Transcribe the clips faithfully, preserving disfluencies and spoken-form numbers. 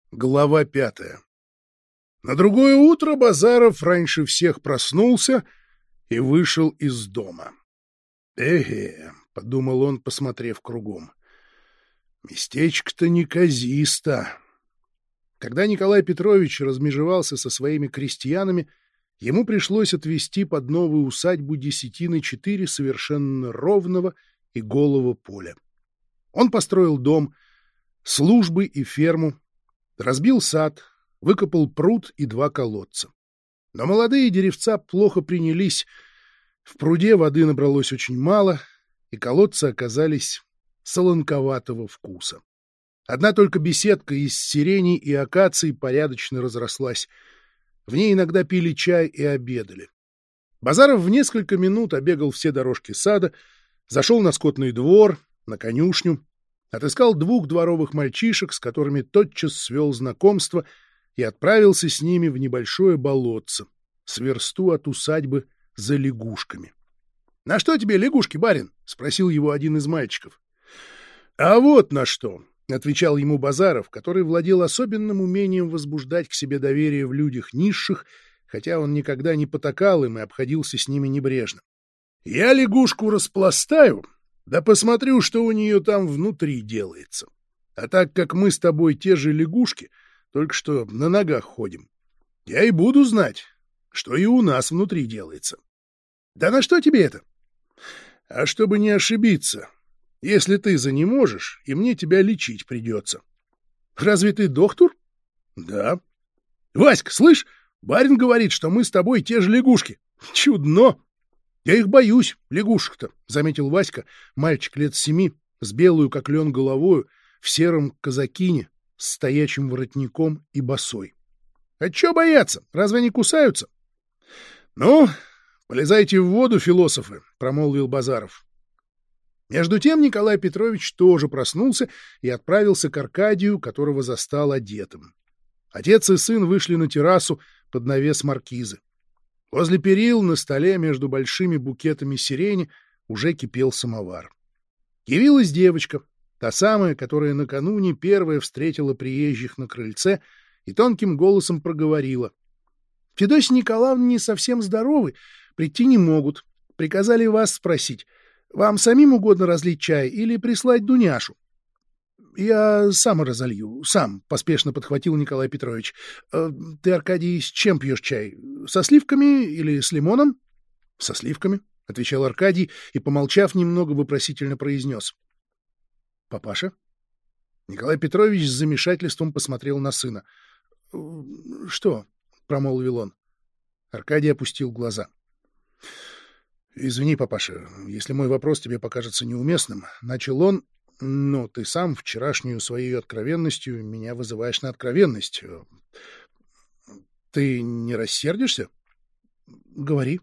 Глава пятая. На другое утро Базаров раньше всех проснулся и вышел из дома. «Эге», — подумал он, посмотрев кругом, — «местечко-то неказисто». Когда Николай Петрович размежевался со своими крестьянами, ему пришлось отвести под новую усадьбу десятины четыре совершенно ровного и голого поля. Он построил дом, службы и ферму, разбил сад, выкопал пруд и два колодца. Но молодые деревца плохо принялись. В пруде воды набралось очень мало, и колодцы оказались солонковатого вкуса. Одна только беседка из сирени и акаций порядочно разрослась. В ней иногда пили чай и обедали. Базаров в несколько минут обегал все дорожки сада, зашел на скотный двор, на конюшню, отыскал двух дворовых мальчишек, с которыми тотчас свел знакомство, и отправился с ними в небольшое болотце, с версту от усадьбы за лягушками. — На что тебе лягушки, барин? — спросил его один из мальчиков. — А вот на что! — отвечал ему Базаров, который владел особенным умением возбуждать к себе доверие в людях низших, хотя он никогда не потакал им и обходился с ними небрежно. — Я лягушку распластаю, да посмотрю, что у нее там внутри делается. А так как мы с тобой те же лягушки, только что на ногах ходим, я и буду знать, что и у нас внутри делается. — Да на что тебе это? — А чтобы не ошибиться, если ты занеможешь, и мне тебя лечить придется. — Разве ты доктор? — Да. — Васька, слышь, барин говорит, что мы с тобой те же лягушки. Чудно! — Я их боюсь, лягушек-то, — заметил Васька, мальчик лет семи, с белую, как лен, головою, в сером казакине, с стоячим воротником и босой. — А чё бояться? Разве они кусаются? — Ну, полезайте в воду, философы, — промолвил Базаров. Между тем Николай Петрович тоже проснулся и отправился к Аркадию, которого застал одетым. Отец и сын вышли на террасу под навес маркизы. Возле перил на столе между большими букетами сирени уже кипел самовар. Явилась девочка, та самая, которая накануне первая встретила приезжих на крыльце и тонким голосом проговорила: — Федосья Николаевна не совсем здоровы, прийти не могут. Приказали вас спросить, вам самим угодно разлить чай или прислать Дуняшу? — Я сам разолью, сам, — поспешно подхватил Николай Петрович. — Ты, Аркадий, с чем пьешь чай? Со сливками или с лимоном? — Со сливками, — отвечал Аркадий и, помолчав немного, вопросительно произнес. — Папаша? Николай Петрович с замешательством посмотрел на сына. — Что? — промолвил он. Аркадий опустил глаза. — Извини, папаша, если мой вопрос тебе покажется неуместным, — начал он, — но ты сам вчерашнюю своей откровенностью меня вызываешь на откровенность. Ты не рассердишься? — Говори.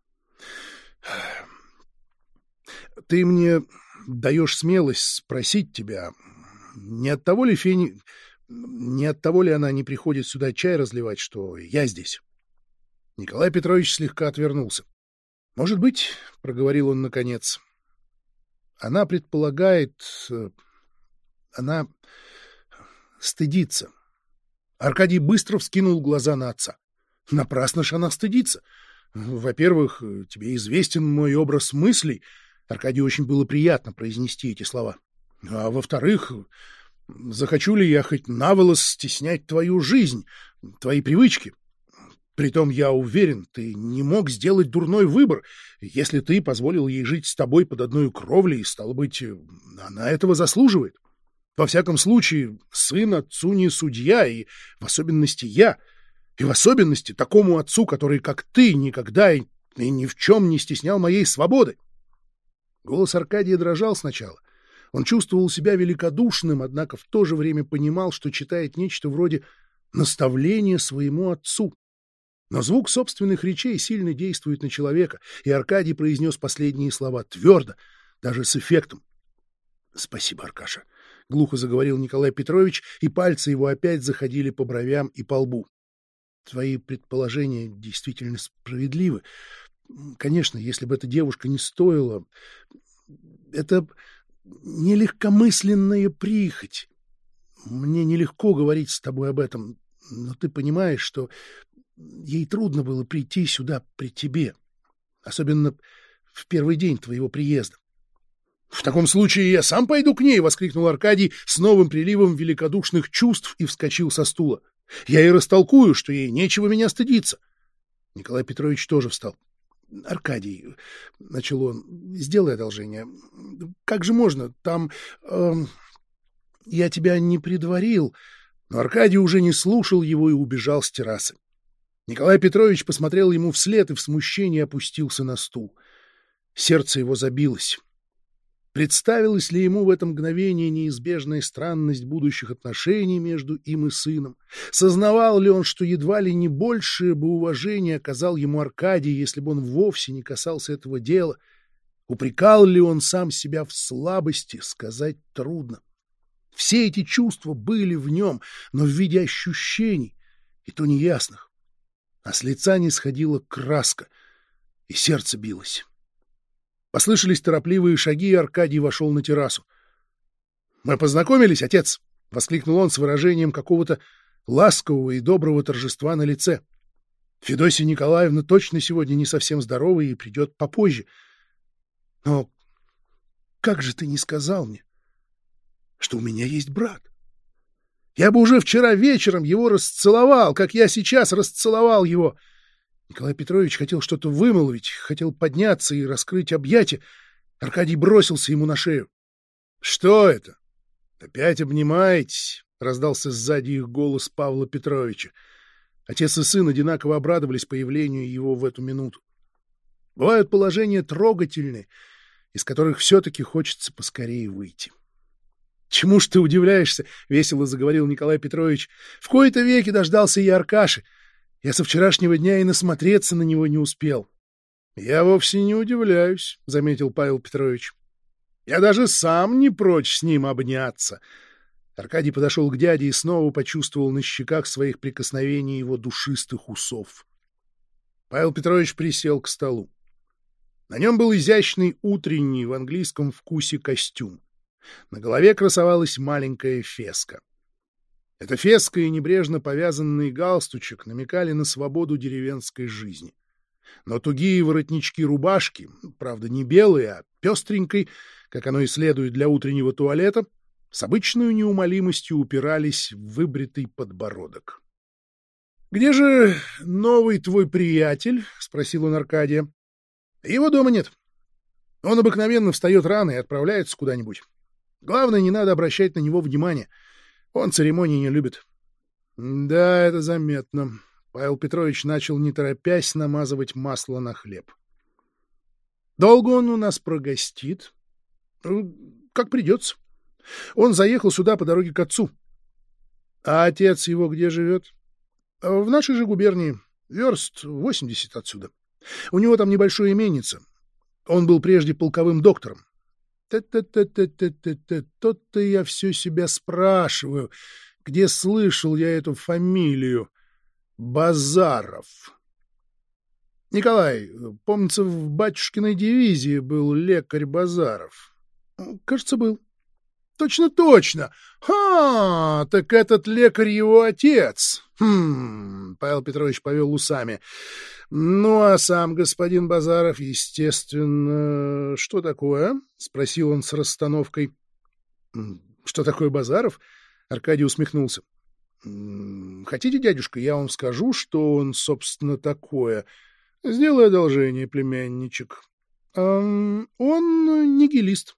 — Ты мне даешь смелость спросить тебя, не от того ли Фени... не от того ли она не приходит сюда чай разливать, что я здесь? Николай Петрович слегка отвернулся. — Может быть, — проговорил он наконец, — она предполагает... она стыдится. Аркадий быстро вскинул глаза на отца. — Напрасно ж она стыдится. Во-первых, тебе известен мой образ мыслей. Аркадию очень было приятно произнести эти слова. А во-вторых, захочу ли я хоть наволос стеснять твою жизнь, твои привычки? Притом, я уверен, ты не мог сделать дурной выбор, если ты позволил ей жить с тобой под одной кровлей, и, стало быть, она этого заслуживает. Во всяком случае, сын отцу не судья, и в особенности я, и в особенности такому отцу, который, как ты, никогда и, и ни в чем не стеснял моей свободы. Голос Аркадия дрожал сначала. Он чувствовал себя великодушным, однако в то же время понимал, что читает нечто вроде наставления своему отцу. Но звук собственных речей сильно действует на человека, и Аркадий произнес последние слова твердо, даже с эффектом. — Спасибо, Аркаша, — глухо заговорил Николай Петрович, и пальцы его опять заходили по бровям и по лбу. — Твои предположения действительно справедливы. Конечно, если бы эта девушка не стоила... Это не легкомысленная прихоть. Мне нелегко говорить с тобой об этом, но ты понимаешь, что ей трудно было прийти сюда при тебе, особенно в первый день твоего приезда. — В таком случае я сам пойду к ней! — воскликнул Аркадий с новым приливом великодушных чувств и вскочил со стула. — Я ей растолкую, что ей нечего меня стыдиться. Николай Петрович тоже встал. — Аркадий, — начал он, — сделай одолжение. Как же можно? Там... Э, я тебя не предварил. Но Аркадий уже не слушал его и убежал с террасы. Николай Петрович посмотрел ему вслед и в смущении опустился на стул. Сердце его забилось. Представилась ли ему в это мгновение неизбежная странность будущих отношений между им и сыном? Сознавал ли он, что едва ли не большее бы уважение оказал ему Аркадий, если бы он вовсе не касался этого дела? Упрекал ли он сам себя в слабости, сказать трудно. Все эти чувства были в нем, но в виде ощущений, и то неясных. А с лица не сходила краска, и сердце билось. Послышались торопливые шаги, и Аркадий вошел на террасу. — Мы познакомились, отец! — воскликнул он с выражением какого-то ласкового и доброго торжества на лице. — Федосия Николаевна точно сегодня не совсем здорова и придет попозже. Но как же ты не сказал мне, что у меня есть брат? Я бы уже вчера вечером его расцеловал, как я сейчас расцеловал его. Николай Петрович хотел что-то вымолвить, хотел подняться и раскрыть объятия. Аркадий бросился ему на шею. — Что это? Опять обнимаетесь? — раздался сзади их голос Павла Петровича. Отец и сын одинаково обрадовались появлению его в эту минуту. Бывают положения трогательные, из которых все-таки хочется поскорее выйти. — Чему ж ты удивляешься? — весело заговорил Николай Петрович. — В кои-то веки дождался я Аркаши. Я со вчерашнего дня и насмотреться на него не успел. — Я вовсе не удивляюсь, — заметил Павел Петрович. — Я даже сам не прочь с ним обняться. Аркадий подошел к дяде и снова почувствовал на щеках своих прикосновений его душистых усов. Павел Петрович присел к столу. На нем был изящный утренний в английском вкусе костюм. На голове красовалась маленькая феска. Эта феска и небрежно повязанный галстучек намекали на свободу деревенской жизни. Но тугие воротнички рубашки, правда не белые, а пестренькой, как оно и следует для утреннего туалета, с обычной неумолимостью упирались в выбритый подбородок. — Где же новый твой приятель? — спросил он Аркадия. — Его дома нет. Он обыкновенно встает рано и отправляется куда-нибудь. Главное, не надо обращать на него внимания. Он церемоний не любит. — Да, это заметно. Павел Петрович начал, не торопясь, намазывать масло на хлеб. — Долго он у нас прогостит? — Как придется. Он заехал сюда по дороге к отцу. — А отец его где живет? — В нашей же губернии. Верст восемьдесят отсюда. У него там небольшое именице. Он был прежде полковым доктором. Т-т-т-т-т-т-т, тот-то я все себя спрашиваю, где слышал я эту фамилию? Базаров. Николай, помнится, в батюшкиной дивизии был лекарь Базаров. Кажется, был. Точно-точно. Ха, так этот лекарь его отец. Хм, Павел Петрович повел усами. Ну, а сам господин Базаров, естественно... Что такое? Спросил он с расстановкой. Что такое Базаров? Аркадий усмехнулся. Хотите, дядюшка, я вам скажу, что он, собственно, такое? Сделай одолжение, племянничек. Он нигилист.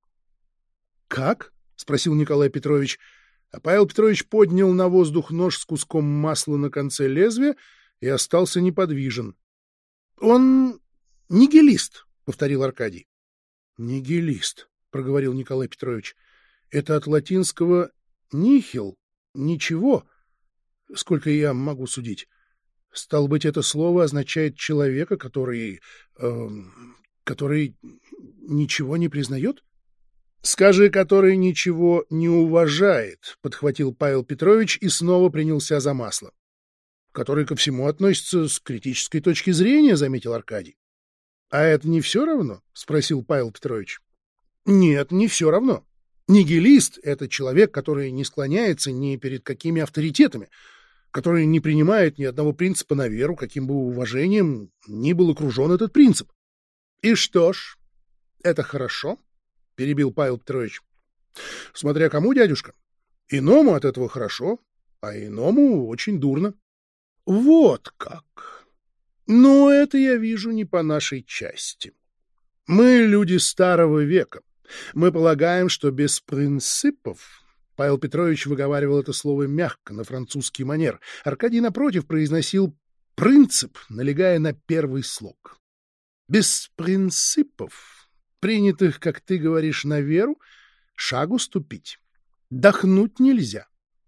«Как?» — спросил Николай Петрович, а Павел Петрович поднял на воздух нож с куском масла на конце лезвия и остался неподвижен. «Он нигилист», — повторил Аркадий. «Нигилист», — проговорил Николай Петрович. «Это от латинского «нихил» — «ничего», сколько я могу судить. Стало быть, это слово означает человека, который... Э, который ничего не признает?» «Скажи, который ничего не уважает», — подхватил Павел Петрович и снова принялся за масло. «Который ко всему относится с критической точки зрения», — заметил Аркадий. «А это не все равно?» — спросил Павел Петрович. «Нет, не все равно. Нигилист — это человек, который не склоняется ни перед какими авторитетами, который не принимает ни одного принципа на веру, каким бы уважением ни был окружен этот принцип. — И что ж, это хорошо, — перебил Павел Петрович. — Смотря кому, дядюшка. Иному от этого хорошо, а иному очень дурно. — Вот как! Ну, это я вижу не по нашей части. Мы люди старого века. Мы полагаем, что без принципов... Павел Петрович выговаривал это слово мягко, на французский манер. Аркадий, напротив, произносил «принцип», налегая на первый слог. Без принципов, принятых, как ты говоришь, на веру, шагу ступить. Дохнуть нельзя.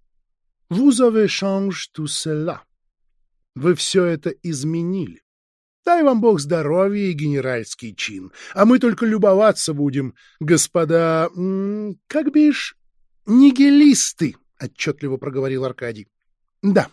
Vous avez changé tout cela. Вы все это изменили. Дай вам Бог здоровья и генеральский чин, а мы только любоваться будем, господа, как бишь, нигилисты, — отчетливо проговорил Аркадий. Да,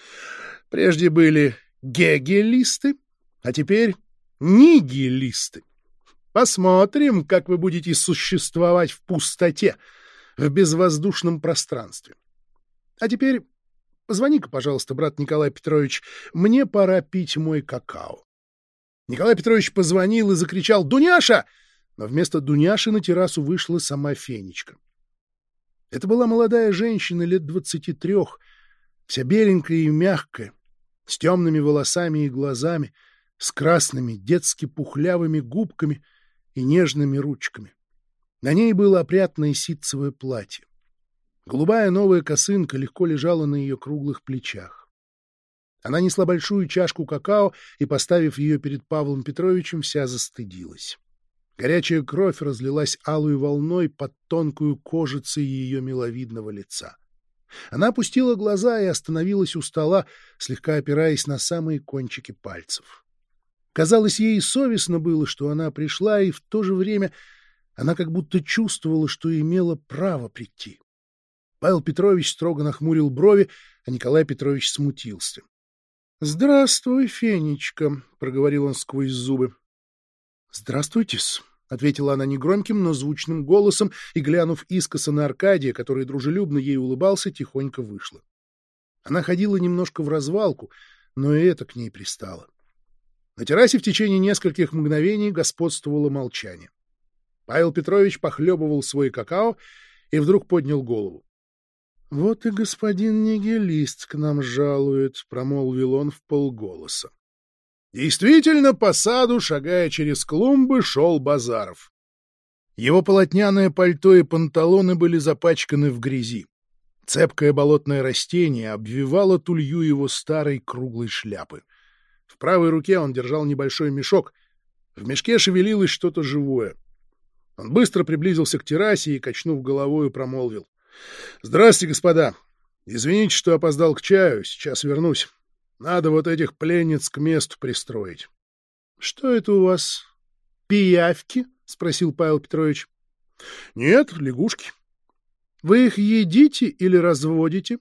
прежде были гегелисты, а теперь нигилисты. Посмотрим, как вы будете существовать в пустоте, в безвоздушном пространстве. А теперь позвони-ка, пожалуйста, брат Николай Петрович, мне пора пить мой какао. Николай Петрович позвонил и закричал «Дуняша!», но вместо Дуняши на террасу вышла сама Фенечка. Это была молодая женщина лет двадцати трех, вся беленькая и мягкая, с темными волосами и глазами, с красными детски пухлявыми губками и нежными ручками. На ней было опрятное ситцевое платье. Голубая новая косынка легко лежала на ее круглых плечах. Она несла большую чашку какао и, поставив ее перед Павлом Петровичем, вся застыдилась. Горячая кровь разлилась алой волной под тонкую кожицей ее миловидного лица. Она опустила глаза и остановилась у стола, слегка опираясь на самые кончики пальцев. Казалось, ей совестно было, что она пришла, и в то же время она как будто чувствовала, что имела право прийти. Павел Петрович строго нахмурил брови, а Николай Петрович смутился. — Здравствуй, Фенечка, — проговорил он сквозь зубы. — Здравствуйте-с, — ответила она негромким, но звучным голосом, и, глянув искоса на Аркадия, который дружелюбно ей улыбался, тихонько вышла. Она ходила немножко вразвалку, но и это к ней пристало. На террасе в течение нескольких мгновений господствовало молчание. Павел Петрович похлебывал свой какао и вдруг поднял голову. — Вот и господин нигилист к нам жалует, — промолвил он вполголоса. Действительно, по саду, шагая через клумбы, шел Базаров. Его полотняное пальто и панталоны были запачканы в грязи. Цепкое болотное растение обвивало тулью его старой круглой шляпы. В правой руке он держал небольшой мешок. В мешке шевелилось что-то живое. Он быстро приблизился к террасе и, качнув головою, промолвил. — Здравствуйте, господа. Извините, что опоздал к чаю, сейчас вернусь. Надо вот этих пленниц к месту пристроить. — Что это у вас, пиявки? — спросил Павел Петрович. — Нет, лягушки. — Вы их едите или разводите?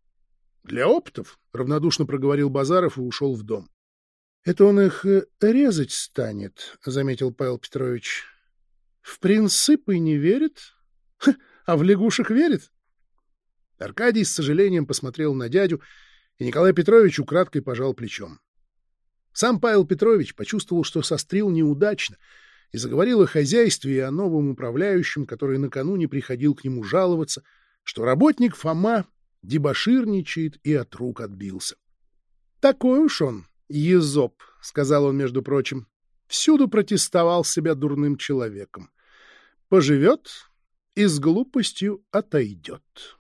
— Для опытов, — равнодушно проговорил Базаров и ушел в дом. — Это он их резать станет, — заметил Павел Петрович. — В принципы не верит? Ха, а в лягушек верит? Аркадий с сожалением посмотрел на дядю, и Николай Петрович украдкой пожал плечом. Сам Павел Петрович почувствовал, что сострил неудачно, и заговорил о хозяйстве и о новом управляющем, который накануне приходил к нему жаловаться, что работник Фома дебоширничает и от рук отбился. — Такой уж он, езоп, — сказал он, между прочим, — всюду протестовал себя дурным человеком. Поживет и с глупостью отойдет.